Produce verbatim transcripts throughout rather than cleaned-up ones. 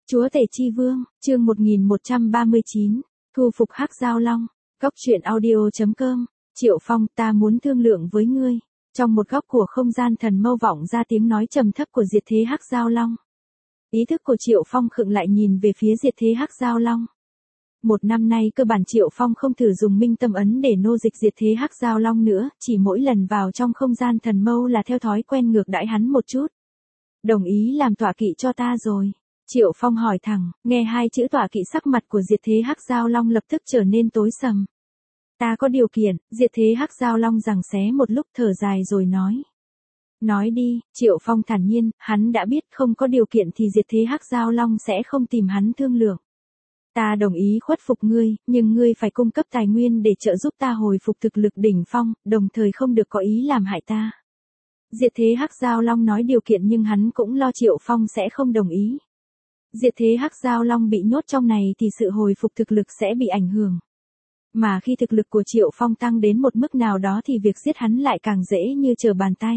Chúa Tể Chi Vương, chương một nghìn một trăm ba mươi chín, thu phục Hắc Giao Long, Góc truyện audio chấm com, Triệu Phong, ta muốn thương lượng với ngươi. Trong một góc của không gian thần mâu vọng ra tiếng nói trầm thấp của diệt thế Hắc Giao Long. Ý thức của Triệu Phong khựng lại nhìn về phía diệt thế Hắc Giao Long. Một năm nay cơ bản Triệu Phong không thử dùng minh tâm ấn để nô dịch diệt thế Hắc Giao Long nữa, chỉ mỗi lần vào trong không gian thần mâu là theo thói quen ngược đãi hắn một chút. Đồng ý làm tọa kỵ cho ta rồi. Triệu Phong hỏi thẳng, nghe hai chữ tọa kỵ sắc mặt của diệt thế Hắc Giao Long lập tức trở nên tối sầm. Ta có điều kiện, diệt thế Hắc Giao Long giằng xé một lúc thở dài rồi nói. Nói đi, Triệu Phong thản nhiên, hắn đã biết không có điều kiện thì diệt thế Hắc Giao Long sẽ không tìm hắn thương lượng. Ta đồng ý khuất phục ngươi, nhưng ngươi phải cung cấp tài nguyên để trợ giúp ta hồi phục thực lực đỉnh phong, đồng thời không được có ý làm hại ta. Diệt thế Hắc Giao Long nói điều kiện nhưng hắn cũng lo Triệu Phong sẽ không đồng ý. Diệt thế Hắc Giao Long bị nhốt trong này thì sự hồi phục thực lực sẽ bị ảnh hưởng. Mà khi thực lực của Triệu Phong tăng đến một mức nào đó thì việc giết hắn lại càng dễ như trở bàn tay.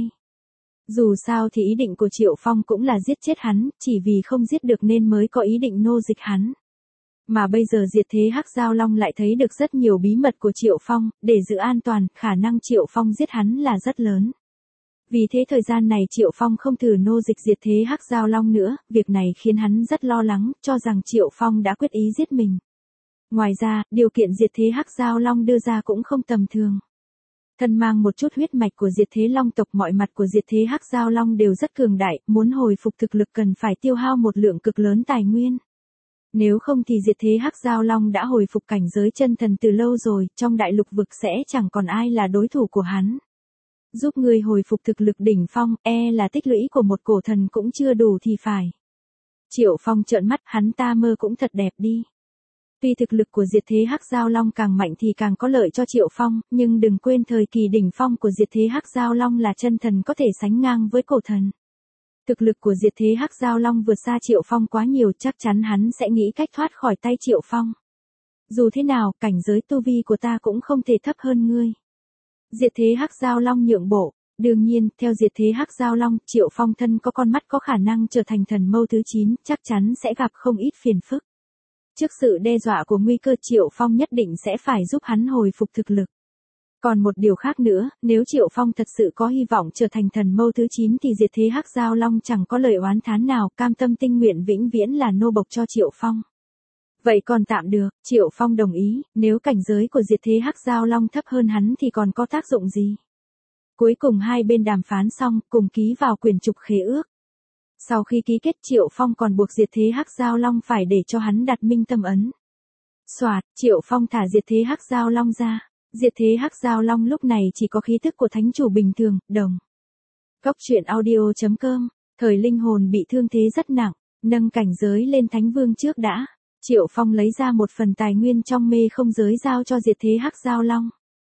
Dù sao thì ý định của Triệu Phong cũng là giết chết hắn, chỉ vì không giết được nên mới có ý định nô dịch hắn. Mà bây giờ diệt thế Hắc Giao Long lại thấy được rất nhiều bí mật của Triệu Phong, để giữ an toàn, khả năng Triệu Phong giết hắn là rất lớn. Vì thế thời gian này Triệu Phong không thử nô dịch diệt thế Hắc Giao Long nữa, việc này khiến hắn rất lo lắng, cho rằng Triệu Phong đã quyết ý giết mình. Ngoài ra, điều kiện diệt thế Hắc Giao Long đưa ra cũng không tầm thường. Thân mang một chút huyết mạch của diệt thế Long tộc, mọi mặt của diệt thế Hắc Giao Long đều rất cường đại, muốn hồi phục thực lực cần phải tiêu hao một lượng cực lớn tài nguyên. Nếu không thì diệt thế Hắc Giao Long đã hồi phục cảnh giới chân thần từ lâu rồi, trong đại lục vực sẽ chẳng còn ai là đối thủ của hắn. Giúp người hồi phục thực lực đỉnh phong, e là tích lũy của một cổ thần cũng chưa đủ thì phải. Triệu Phong trợn mắt, hắn ta mơ cũng thật đẹp đi. Tuy thực lực của diệt thế Hắc Giao Long càng mạnh thì càng có lợi cho Triệu Phong, nhưng đừng quên thời kỳ đỉnh phong của diệt thế Hắc Giao Long là chân thần có thể sánh ngang với cổ thần. Thực lực của diệt thế Hắc Giao Long vượt xa Triệu Phong quá nhiều, chắc chắn hắn sẽ nghĩ cách thoát khỏi tay Triệu Phong. Dù thế nào, cảnh giới tu vi của ta cũng không thể thấp hơn ngươi. Diệt thế Hắc Giao Long nhượng bộ. Đương nhiên, theo diệt thế Hắc Giao Long, Triệu Phong thân có con mắt có khả năng trở thành thần mâu thứ chín, chắc chắn sẽ gặp không ít phiền phức. Trước sự đe dọa của nguy cơ Triệu Phong nhất định sẽ phải giúp hắn hồi phục thực lực. Còn một điều khác nữa, nếu Triệu Phong thật sự có hy vọng trở thành thần mâu thứ chín thì diệt thế Hắc Giao Long chẳng có lời oán thán nào, cam tâm tình nguyện vĩnh viễn là nô bộc cho Triệu Phong. Vậy còn tạm được, Triệu Phong đồng ý, nếu cảnh giới của diệt thế Hắc Giao Long thấp hơn hắn thì còn có tác dụng gì? Cuối cùng hai bên đàm phán xong, cùng ký vào quyển trục khế ước. Sau khi ký kết Triệu Phong còn buộc diệt thế Hắc Giao Long phải để cho hắn đặt minh tâm ấn. Soạt, Triệu Phong thả diệt thế Hắc Giao Long ra. Diệt thế Hắc Giao Long lúc này chỉ có khí tức của thánh chủ bình thường, đồng. Góc truyện audio chấm com, thời linh hồn bị thương thế rất nặng, nâng cảnh giới lên thánh vương trước đã. Triệu Phong lấy ra một phần tài nguyên trong mê không giới giao cho diệt thế Hắc Giao Long.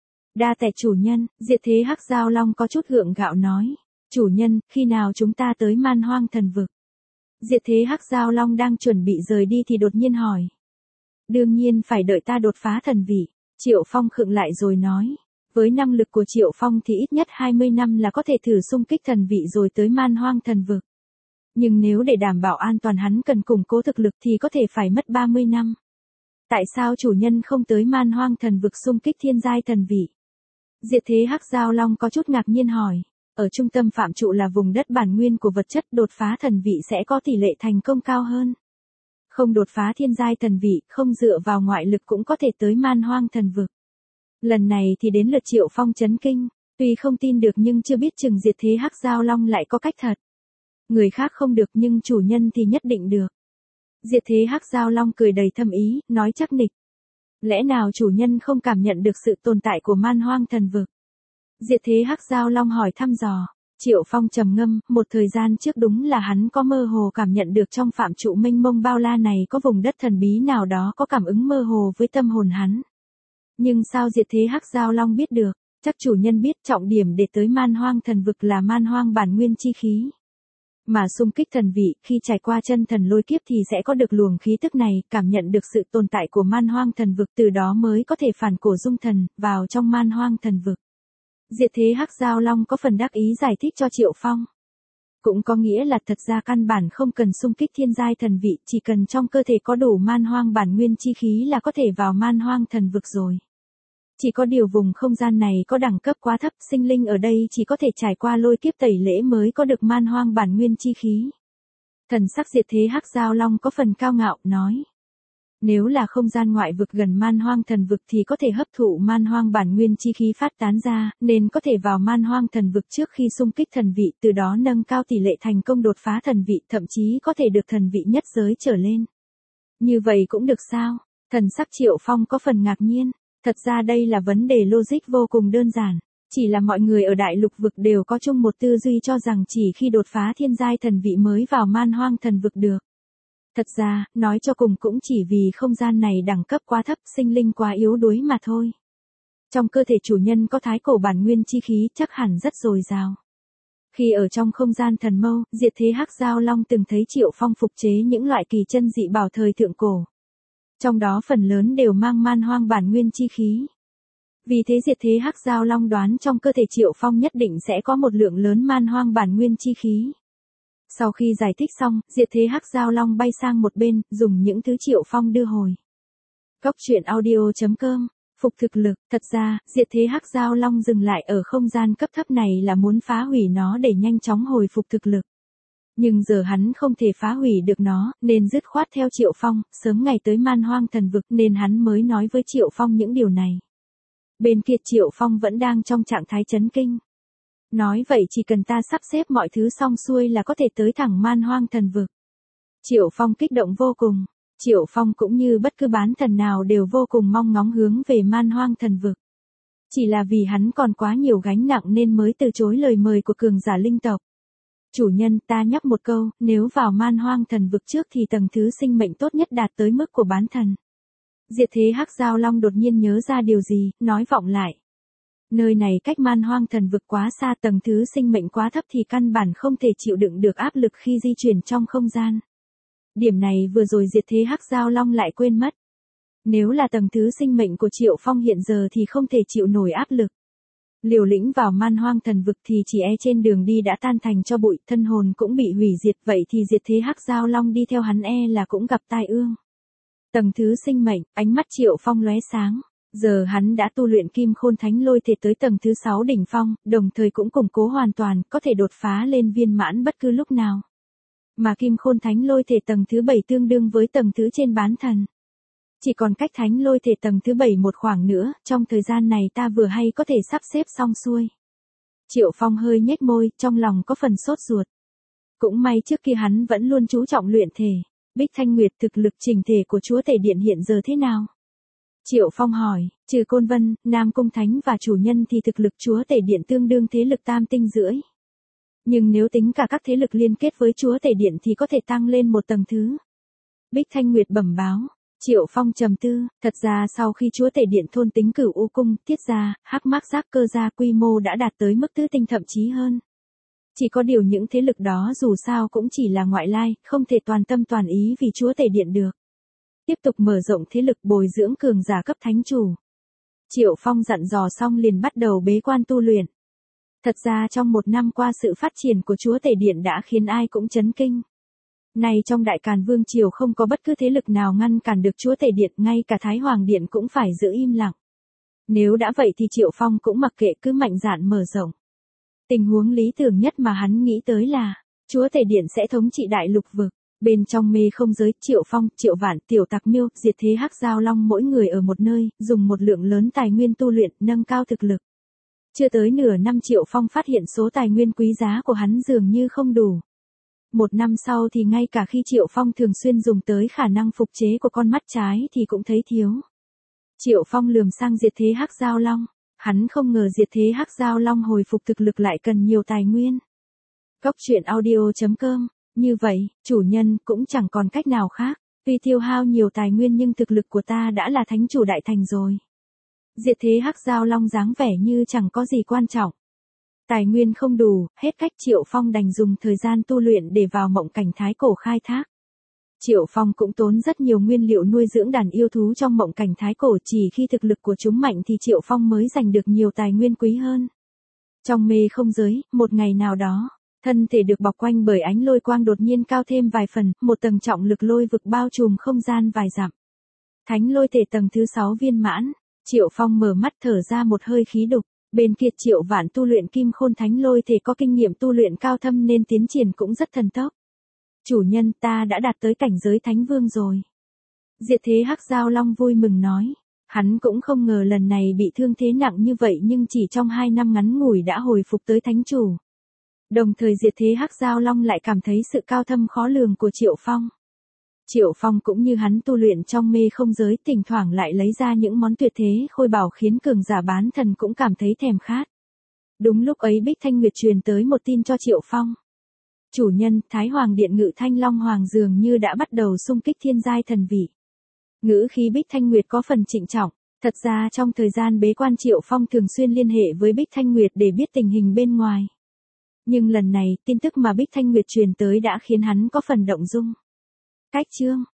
Đa tạ chủ nhân, diệt thế Hắc Giao Long có chút gượng gạo nói. Chủ nhân, khi nào chúng ta tới Man Hoang thần vực? Diệt thế Hắc Giao Long đang chuẩn bị rời đi thì đột nhiên hỏi. Đương nhiên phải đợi ta đột phá thần vị. Triệu Phong khựng lại rồi nói. Với năng lực của Triệu Phong thì ít nhất hai mươi năm là có thể thử xung kích thần vị rồi tới Man Hoang thần vực. Nhưng nếu để đảm bảo an toàn hắn cần củng cố thực lực thì có thể phải mất ba mươi năm. Tại sao chủ nhân không tới Man Hoang thần vực xung kích thiên giai thần vị? Diệt thế Hắc Giao Long có chút ngạc nhiên hỏi. Ở trung tâm phạm trụ là vùng đất bản nguyên của vật chất, đột phá thần vị sẽ có tỷ lệ thành công cao hơn. Không đột phá thiên giai thần vị, không dựa vào ngoại lực cũng có thể tới Man Hoang thần vực. Lần này thì đến lượt Triệu Phong chấn kinh, tuy không tin được nhưng chưa biết chừng diệt thế Hắc Giao Long lại có cách thật. Người khác không được nhưng chủ nhân thì nhất định được. Diệt thế Hắc Giao Long cười đầy thâm ý, nói chắc nịch. Lẽ nào chủ nhân không cảm nhận được sự tồn tại của Man Hoang thần vực? Diệt thế Hắc Giao Long hỏi thăm dò. Triệu Phong trầm ngâm, một thời gian trước đúng là hắn có mơ hồ cảm nhận được trong phạm trụ mênh mông bao la này có vùng đất thần bí nào đó có cảm ứng mơ hồ với tâm hồn hắn. Nhưng sao diệt thế Hắc Giao Long biết được? Chắc chủ nhân biết trọng điểm để tới Man Hoang thần vực là Man Hoang bản nguyên chi khí. Mà xung kích thần vị, khi trải qua chân thần lôi kiếp thì sẽ có được luồng khí tức này, cảm nhận được sự tồn tại của Man Hoang thần vực, từ đó mới có thể phản cổ dung thần, vào trong Man Hoang thần vực. Diệt thế Hắc Giao Long có phần đắc ý giải thích cho Triệu Phong. Cũng có nghĩa là thật ra căn bản không cần xung kích thiên giai thần vị, chỉ cần trong cơ thể có đủ man hoang bản nguyên chi khí là có thể vào man hoang thần vực rồi. Chỉ có điều vùng không gian này có đẳng cấp quá thấp, sinh linh ở đây chỉ có thể trải qua lôi kiếp tẩy lễ mới có được man hoang bản nguyên chi khí. Thần sắc Diệt Thế Hắc Giao Long có phần cao ngạo, nói. Nếu là không gian ngoại vực gần man hoang thần vực thì có thể hấp thụ man hoang bản nguyên chi khí phát tán ra, nên có thể vào man hoang thần vực trước khi xung kích thần vị, từ đó nâng cao tỷ lệ thành công đột phá thần vị, thậm chí có thể được thần vị nhất giới trở lên. Như vậy cũng được sao? Thần sắc Triệu Phong có phần ngạc nhiên. Thật ra đây là vấn đề logic vô cùng đơn giản. Chỉ là mọi người ở đại lục vực đều có chung một tư duy cho rằng chỉ khi đột phá thiên giai thần vị mới vào man hoang thần vực được. Thật ra, nói cho cùng cũng chỉ vì không gian này đẳng cấp quá thấp, sinh linh quá yếu đuối mà thôi. Trong cơ thể chủ nhân có thái cổ bản nguyên chi khí chắc hẳn rất dồi dào. Khi ở trong không gian thần mâu, Diệt Thế Hắc Giao Long từng thấy Triệu Phong phục chế những loại kỳ chân dị bảo thời thượng cổ. Trong đó phần lớn đều mang man hoang bản nguyên chi khí. Vì thế Diệt Thế Hắc Giao Long đoán trong cơ thể Triệu Phong nhất định sẽ có một lượng lớn man hoang bản nguyên chi khí. Sau khi giải thích xong, Diệt Thế Hắc Giao Long bay sang một bên, dùng những thứ Triệu Phong đưa hồi. Góc truyện audio chấm com, phục thực lực. Thật ra, Diệt Thế Hắc Giao Long dừng lại ở không gian cấp thấp này là muốn phá hủy nó để nhanh chóng hồi phục thực lực. Nhưng giờ hắn không thể phá hủy được nó, nên dứt khoát theo Triệu Phong, sớm ngày tới man hoang thần vực nên hắn mới nói với Triệu Phong những điều này. Bên kia Triệu Phong vẫn đang trong trạng thái chấn kinh. Nói vậy chỉ cần ta sắp xếp mọi thứ xong xuôi là có thể tới thẳng man hoang thần vực. Triệu Phong kích động vô cùng. Triệu Phong cũng như bất cứ bán thần nào đều vô cùng mong ngóng hướng về man hoang thần vực. Chỉ là vì hắn còn quá nhiều gánh nặng nên mới từ chối lời mời của cường giả linh tộc. Chủ nhân, ta nhắc một câu, nếu vào man hoang thần vực trước thì tầng thứ sinh mệnh tốt nhất đạt tới mức của bán thần. Diệt Thế Hắc Giao Long đột nhiên nhớ ra điều gì, nói vọng lại. Nơi này cách man hoang thần vực quá xa, tầng thứ sinh mệnh quá thấp thì căn bản không thể chịu đựng được áp lực khi di chuyển trong không gian. Điểm này vừa rồi Diệt Thế Hắc Giao Long lại quên mất. Nếu là tầng thứ sinh mệnh của Triệu Phong hiện giờ thì không thể chịu nổi áp lực. Liều lĩnh vào man hoang thần vực thì chỉ e trên đường đi đã tan thành cho bụi, thân hồn cũng bị hủy diệt, vậy thì Diệt Thế Hắc Giao Long đi theo hắn e là cũng gặp tai ương. Tầng thứ sinh mệnh, ánh mắt Triệu Phong lóe sáng. Giờ hắn đã tu luyện Kim Khôn Thánh Lôi Thể tới tầng thứ sáu đỉnh phong, đồng thời cũng củng cố hoàn toàn, có thể đột phá lên viên mãn bất cứ lúc nào. Mà Kim Khôn Thánh Lôi Thể tầng thứ bảy tương đương với tầng thứ trên bán thần. Chỉ còn cách Thánh Lôi Thể tầng thứ bảy một khoảng nữa, trong thời gian này ta vừa hay có thể sắp xếp xong xuôi. Triệu Phong hơi nhếch môi, trong lòng có phần sốt ruột. Cũng may trước kia hắn vẫn luôn chú trọng luyện thể. Bích Thanh Nguyệt, thực lực chỉnh thể của Chúa Tể Điện hiện giờ thế nào? Triệu Phong hỏi, trừ Côn Vân, Nam Cung Thánh và chủ nhân thì thực lực Chúa Tể Điện tương đương thế lực tam tinh rưỡi. Nhưng nếu tính cả các thế lực liên kết với Chúa Tể Điện thì có thể tăng lên một tầng thứ. Bích Thanh Nguyệt bẩm báo. Triệu Phong trầm tư, thật ra sau khi Chúa Tể Điện thôn tính Cửu U Cung, Tiết gia, Hắc Mác Giác Cơ gia quy mô đã đạt tới mức tứ tinh thậm chí hơn. Chỉ có điều những thế lực đó dù sao cũng chỉ là ngoại lai, không thể toàn tâm toàn ý vì Chúa Tể Điện được. Tiếp tục mở rộng thế lực, bồi dưỡng cường giả cấp thánh chủ. Triệu Phong dặn dò xong liền bắt đầu bế quan tu luyện. Thật ra trong một năm qua sự phát triển của Chúa Tể Điện đã khiến ai cũng chấn kinh. Nay trong Đại Càn Vương Triều không có bất cứ thế lực nào ngăn cản được Chúa Tể Điện, ngay cả Thái Hoàng Điện cũng phải giữ im lặng. Nếu đã vậy thì Triệu Phong cũng mặc kệ, cứ mạnh dạn mở rộng. Tình huống lý tưởng nhất mà hắn nghĩ tới là, Chúa Tể Điện sẽ thống trị đại lục vực. Bên trong mê không giới, Triệu Phong, Triệu Vạn, Tiểu Tặc Miêu, Diệt Thế Hắc Giao Long mỗi người ở một nơi, dùng một lượng lớn tài nguyên tu luyện, nâng cao thực lực. Chưa tới nửa năm Triệu Phong phát hiện số tài nguyên quý giá của hắn dường như không đủ. Một năm sau thì ngay cả khi Triệu Phong thường xuyên dùng tới khả năng phục chế của con mắt trái thì cũng thấy thiếu. Triệu Phong lườm sang Diệt Thế Hắc Giao Long. Hắn không ngờ Diệt Thế Hắc Giao Long hồi phục thực lực lại cần nhiều tài nguyên. Góc truyện audio chấm com. Như vậy, chủ nhân cũng chẳng còn cách nào khác. Tuy tiêu hao nhiều tài nguyên nhưng thực lực của ta đã là thánh chủ đại thành rồi. Diệt Thế Hắc Giao Long dáng vẻ như chẳng có gì quan trọng. Tài nguyên không đủ, hết cách Triệu Phong đành dùng thời gian tu luyện để vào mộng cảnh thái cổ khai thác. Triệu Phong cũng tốn rất nhiều nguyên liệu nuôi dưỡng đàn yêu thú trong mộng cảnh thái cổ, chỉ khi thực lực của chúng mạnh thì Triệu Phong mới giành được nhiều tài nguyên quý hơn. Trong mê không giới, một ngày nào đó, Thân thể được bọc quanh bởi ánh lôi quang đột nhiên cao thêm vài phần, một tầng trọng lực lôi vực bao trùm không gian vài dặm. Thánh lôi thể tầng thứ sáu viên mãn, Triệu Phong mở mắt thở ra một hơi khí đục, bên kia Triệu Vạn tu luyện kim khôn thánh lôi thể có kinh nghiệm tu luyện cao thâm nên tiến triển cũng rất thần tốc. Chủ nhân, ta đã đạt tới cảnh giới thánh vương rồi. Diệt thế hắc giao long vui mừng nói. Hắn cũng không ngờ lần này bị thương thế nặng như vậy nhưng chỉ trong hai năm ngắn ngủi đã hồi phục tới thánh chủ. Đồng thời diệt thế hắc giao long lại cảm thấy sự cao thâm khó lường của Triệu Phong. Triệu Phong cũng như hắn tu luyện trong mê không giới, thỉnh thoảng lại lấy ra những món tuyệt thế khôi bảo khiến cường giả bán thần cũng cảm thấy thèm khát. Đúng lúc ấy Bích Thanh Nguyệt truyền tới một tin cho Triệu Phong. Chủ nhân, Thái Hoàng Điện Ngự Thanh Long Hoàng dường như đã bắt đầu xung kích thiên giai thần vị. Ngữ khí Bích Thanh Nguyệt có phần trịnh trọng, thật ra trong thời gian bế quan Triệu Phong thường xuyên liên hệ với Bích Thanh Nguyệt để biết tình hình bên ngoài. Nhưng lần này, tin tức mà Bích Thanh Nguyệt truyền tới đã khiến hắn có phần động dung. Cách chương